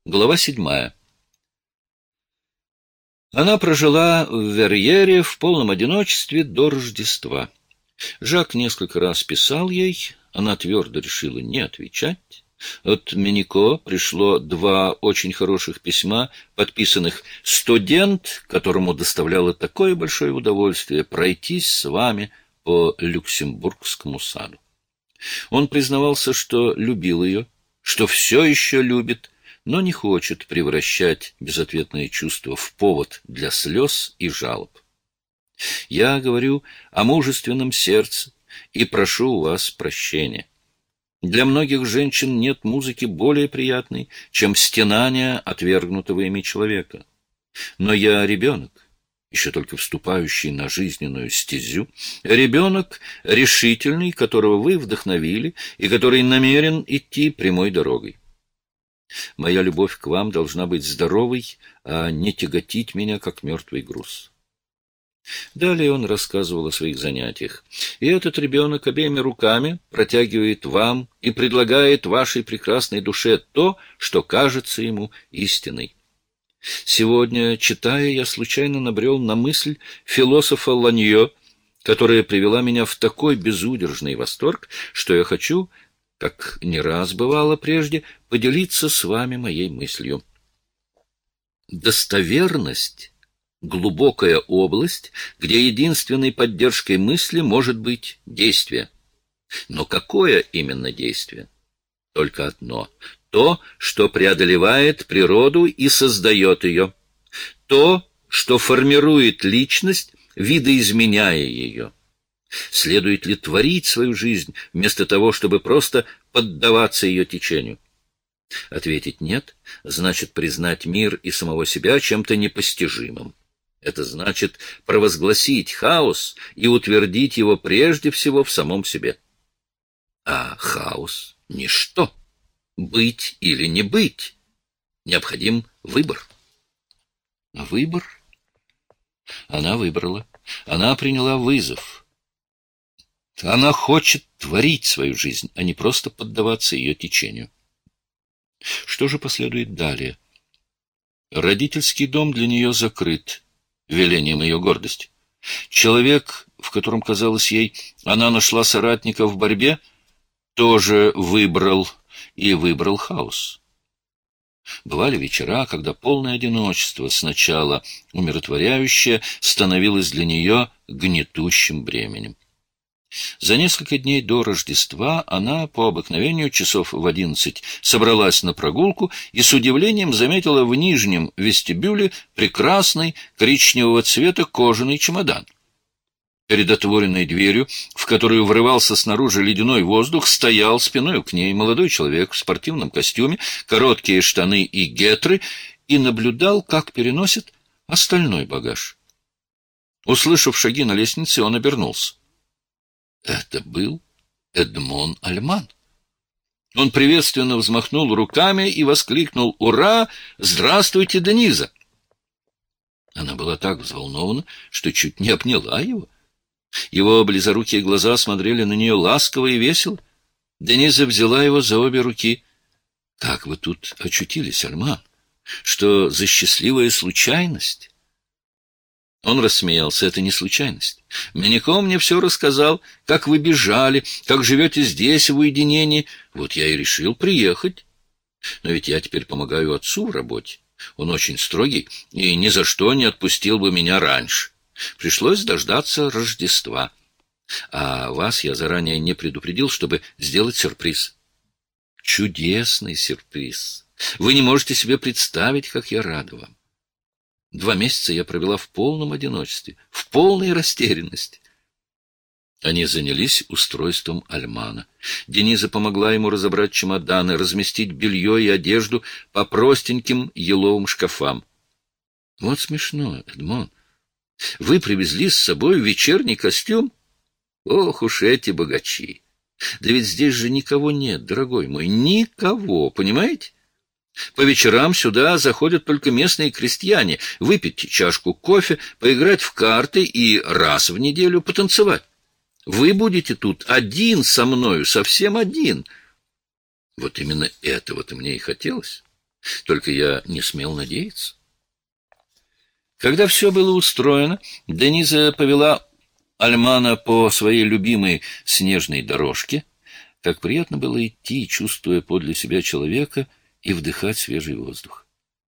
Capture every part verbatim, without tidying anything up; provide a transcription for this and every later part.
Глава седьмая. Она прожила в Верьере в полном одиночестве до Рождества. Жак несколько раз писал ей, она твердо решила не отвечать. От Минико пришло два очень хороших письма, подписанных «Студент», которому доставляло такое большое удовольствие пройтись с вами по Люксембургскому саду. Он признавался, что любил ее, что все еще любит, но не хочет превращать безответные чувства в повод для слез и жалоб. Я говорю о мужественном сердце и прошу у вас прощения. Для многих женщин нет музыки более приятной, чем стенание отвергнутого ими человека. Но я ребенок, еще только вступающий на жизненную стезю, ребенок решительный, которого вы вдохновили и который намерен идти прямой дорогой. Моя любовь к вам должна быть здоровой, а не тяготить меня, как мертвый груз. Далее он рассказывал о своих занятиях. И этот ребенок обеими руками протягивает вам и предлагает вашей прекрасной душе то, что кажется ему истиной. Сегодня, читая, я случайно набрел на мысль философа Ланьо, которая привела меня в такой безудержный восторг, что я хочу, как не раз бывало прежде, поделиться с вами моей мыслью. Достоверность — глубокая область, где единственной поддержкой мысли может быть действие. Но какое именно действие? Только одно — то, что преодолевает природу и создает ее. То, что формирует личность, видоизменяя ее. Следует ли творить свою жизнь, вместо того, чтобы просто поддаваться ее течению? Ответить «нет» значит признать мир и самого себя чем-то непостижимым. Это значит провозгласить хаос и утвердить его прежде всего в самом себе. А хаос — ничто. Быть или не быть. Необходим выбор. Выбор? Она выбрала. Она приняла вызов. Она хочет творить свою жизнь, а не просто поддаваться ее течению. Что же последует далее? Родительский дом для нее закрыт велением ее гордости. Человек, в котором, казалось ей, она нашла соратника в борьбе, тоже выбрал и выбрал хаос. Бывали вечера, когда полное одиночество, сначала умиротворяющее, становилось для нее гнетущим бременем. За несколько дней до Рождества она, по обыкновению, часов в одиннадцать, собралась на прогулку и с удивлением заметила в нижнем вестибюле прекрасный коричневого цвета кожаный чемодан. Перед отворенной дверью, в которую врывался снаружи ледяной воздух, стоял спиной к ней молодой человек в спортивном костюме, короткие штаны и гетры, и наблюдал, как переносит остальной багаж. Услышав шаги на лестнице, он обернулся. Это был Эдмон Альман. Он приветственно взмахнул руками и воскликнул: «Ура! Здравствуйте, Дениза!» Она была так взволнована, что чуть не обняла его. Его близорукие глаза смотрели на нее ласково и весело. Дениза взяла его за обе руки. «Как вы тут очутились, Альман? Что за счастливая случайность?» Он рассмеялся. «Это не случайность. Минико мне все рассказал, как вы бежали, как живете здесь в уединении. Вот я и решил приехать. Но ведь я теперь помогаю отцу в работе. Он очень строгий и ни за что не отпустил бы меня раньше. Пришлось дождаться Рождества. А вас я заранее не предупредил, чтобы сделать сюрприз». «Чудесный сюрприз. Вы не можете себе представить, как я рада вам. Два месяца я провела в полном одиночестве, в полной растерянности». Они занялись устройством Альмана. Дениза помогла ему разобрать чемоданы, разместить белье и одежду по простеньким еловым шкафам. «Вот смешно, Эдмон. Вы привезли с собой вечерний костюм? Ох уж эти богачи! Да ведь здесь же никого нет, дорогой мой, никого, понимаете? По вечерам сюда заходят только местные крестьяне выпить чашку кофе, поиграть в карты и раз в неделю потанцевать. Вы будете тут один со мною, совсем один. Вот именно этого-то мне и хотелось. Только я не смел надеяться. Когда все было устроено, Дениза повела Альмана по своей любимой снежной дорожке. Как приятно было идти, чувствуя подле себя человека, и вдыхать свежий воздух.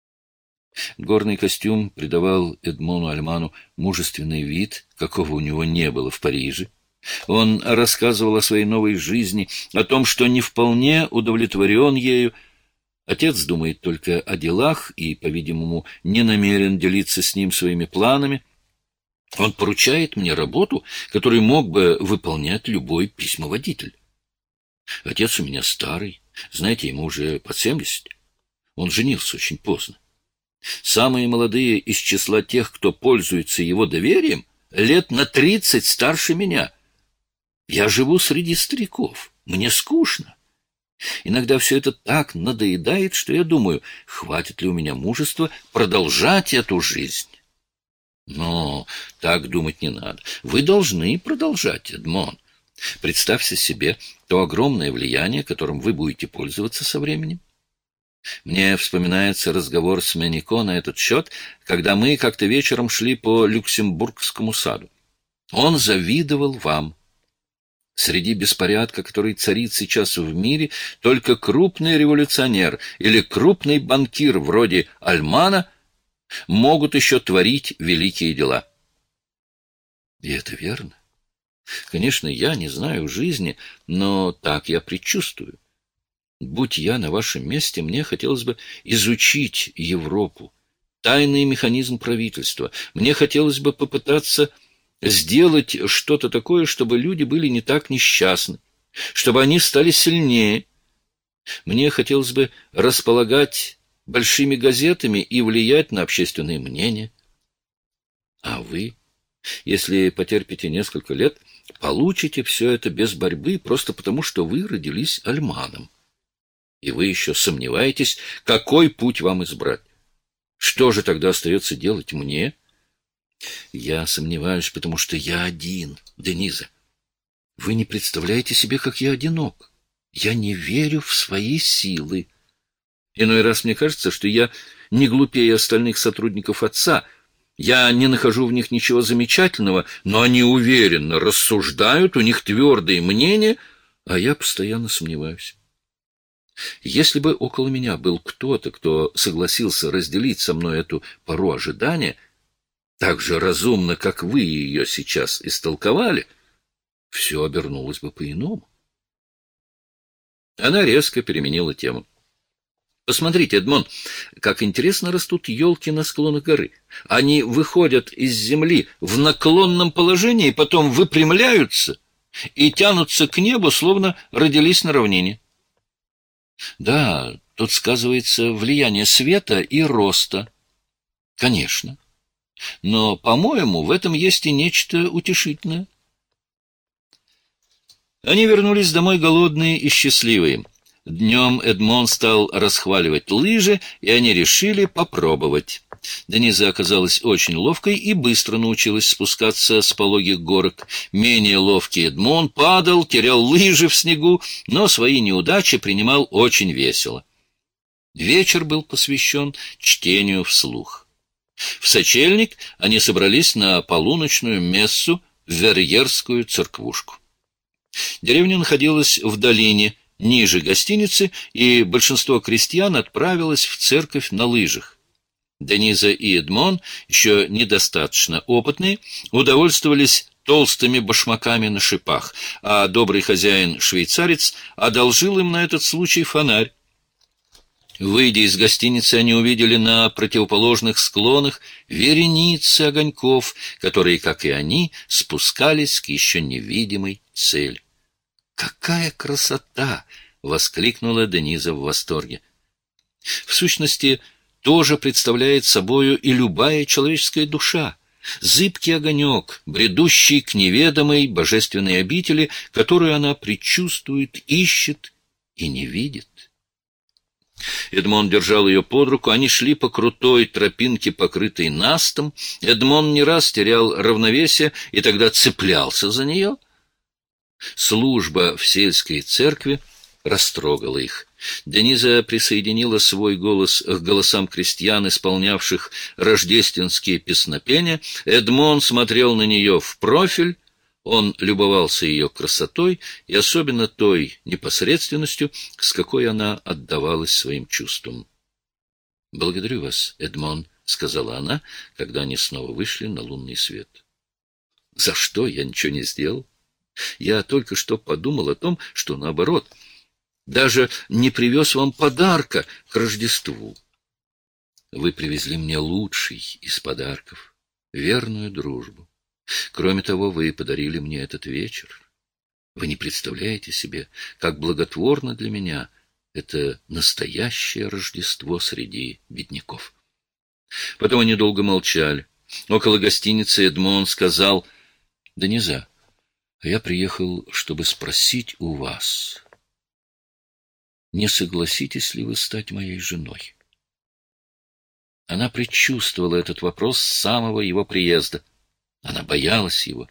Горный костюм придавал Эдмону Альману мужественный вид, какого у него не было в Париже. Он рассказывал о своей новой жизни, о том, что не вполне удовлетворен ею. Отец думает только о делах и, по-видимому, не намерен делиться с ним своими планами. Он поручает мне работу, которую мог бы выполнять любой письмоводитель. Отец у меня старый, знаете, ему уже под семьдесят. Он женился очень поздно. Самые молодые из числа тех, кто пользуется его доверием, лет на тридцать старше меня. Я живу среди стариков, мне скучно. Иногда все это так надоедает, что я думаю, хватит ли у меня мужества продолжать эту жизнь. Но так думать не надо. Вы должны продолжать, Эдмон. Представьте себе то огромное влияние, которым вы будете пользоваться со временем. Мне вспоминается разговор с Менико на этот счет, когда мы как-то вечером шли по Люксембургскому саду. Он завидовал вам. Среди беспорядка, который царит сейчас в мире, только крупный революционер или крупный банкир вроде Альмана могут еще творить великие дела. И это верно. Конечно, я не знаю жизни, но так я предчувствую. Будь я на вашем месте, мне хотелось бы изучить Европу, тайный механизм правительства. Мне хотелось бы попытаться сделать что-то такое, чтобы люди были не так несчастны, чтобы они стали сильнее. Мне хотелось бы располагать большими газетами и влиять на общественное мнение. А вы, если потерпите несколько лет, получите все это без борьбы, просто потому, что вы родились Альманом. И вы еще сомневаетесь, какой путь вам избрать. Что же тогда остается делать мне? Я сомневаюсь, потому что я один, Дениза. Вы не представляете себе, как я одинок. Я не верю в свои силы. Иной раз мне кажется, что я не глупее остальных сотрудников отца. Я не нахожу в них ничего замечательного, но они уверенно рассуждают, у них твердые мнения, а я постоянно сомневаюсь. Если бы около меня был кто-то, кто согласился разделить со мной эту пору ожидания, так же разумно, как вы ее сейчас истолковали, все обернулось бы по-иному. Она резко переменила тему. Посмотрите, Эдмон, как интересно растут елки на склонах горы. Они выходят из земли в наклонном положении, потом выпрямляются и тянутся к небу, словно родились на равнине. Да, тут сказывается влияние света и роста. Конечно. Но, по-моему, в этом есть и нечто утешительное. Они вернулись домой голодные и счастливые. Днем Эдмон стал расхваливать лыжи, и они решили попробовать. Дениза оказалась очень ловкой и быстро научилась спускаться с пологих горок. Менее ловкий Эдмон падал, терял лыжи в снегу, но свои неудачи принимал очень весело. Вечер был посвящен чтению вслух. В сочельник они собрались на полуночную мессу в Верьерскую церквушку. Деревня находилась в долине, ниже гостиницы, и большинство крестьян отправилось в церковь на лыжах. Дениза и Эдмон, еще недостаточно опытные, удовольствовались толстыми башмаками на шипах, а добрый хозяин-швейцарец одолжил им на этот случай фонарь. Выйдя из гостиницы, они увидели на противоположных склонах вереницы огоньков, которые, как и они, спускались к еще невидимой цели. «Какая красота!» — воскликнула Дениза в восторге. В сущности, тоже представляет собою и любая человеческая душа. Зыбкий огонек, бредущий к неведомой божественной обители, которую она предчувствует, ищет и не видит. Эдмон держал ее под руку, они шли по крутой тропинке, покрытой настом. Эдмон не раз терял равновесие и тогда цеплялся за нее. Служба в сельской церкви растрогало их. Дениза присоединила свой голос к голосам крестьян, исполнявших рождественские песнопения. Эдмон смотрел на нее в профиль. Он любовался ее красотой и особенно той непосредственностью, с какой она отдавалась своим чувствам. — Благодарю вас, Эдмон, — сказала она, когда они снова вышли на лунный свет. — За что? Я ничего не сделал. Я только что подумал о том, что, наоборот, даже не привез вам подарка к Рождеству. Вы привезли мне лучший из подарков — верную дружбу. Кроме того, вы подарили мне этот вечер. Вы не представляете себе, как благотворно для меня это настоящее Рождество среди бедняков. Потом они долго молчали. Около гостиницы Эдмон сказал: — Дениза, я приехал, чтобы спросить у вас, не согласитесь ли вы стать моей женой? Она предчувствовала этот вопрос с самого его приезда. Она боялась его.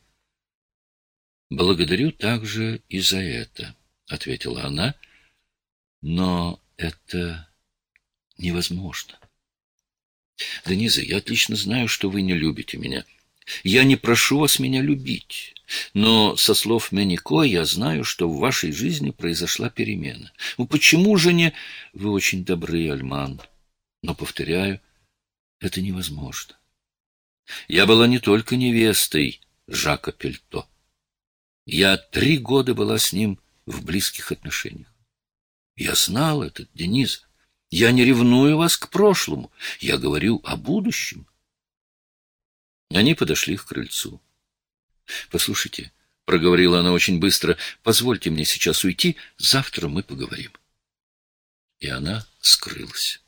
— Благодарю также и за это, — ответила она, — но это невозможно. Дениза, я отлично знаю, что вы не любите меня. Я не прошу вас меня любить, но со слов Меннико я знаю, что в вашей жизни произошла перемена. Ну почему же не... Вы очень добры, Альман, но, повторяю, это невозможно. Я была не только невестой Жака Пельто. Я три года была с ним в близких отношениях. Я знал это, Дениза. Я не ревную вас к прошлому. Я говорю о будущем. Они подошли к крыльцу. — Послушайте, — проговорила она очень быстро, — позвольте мне сейчас уйти, завтра мы поговорим. И она скрылась.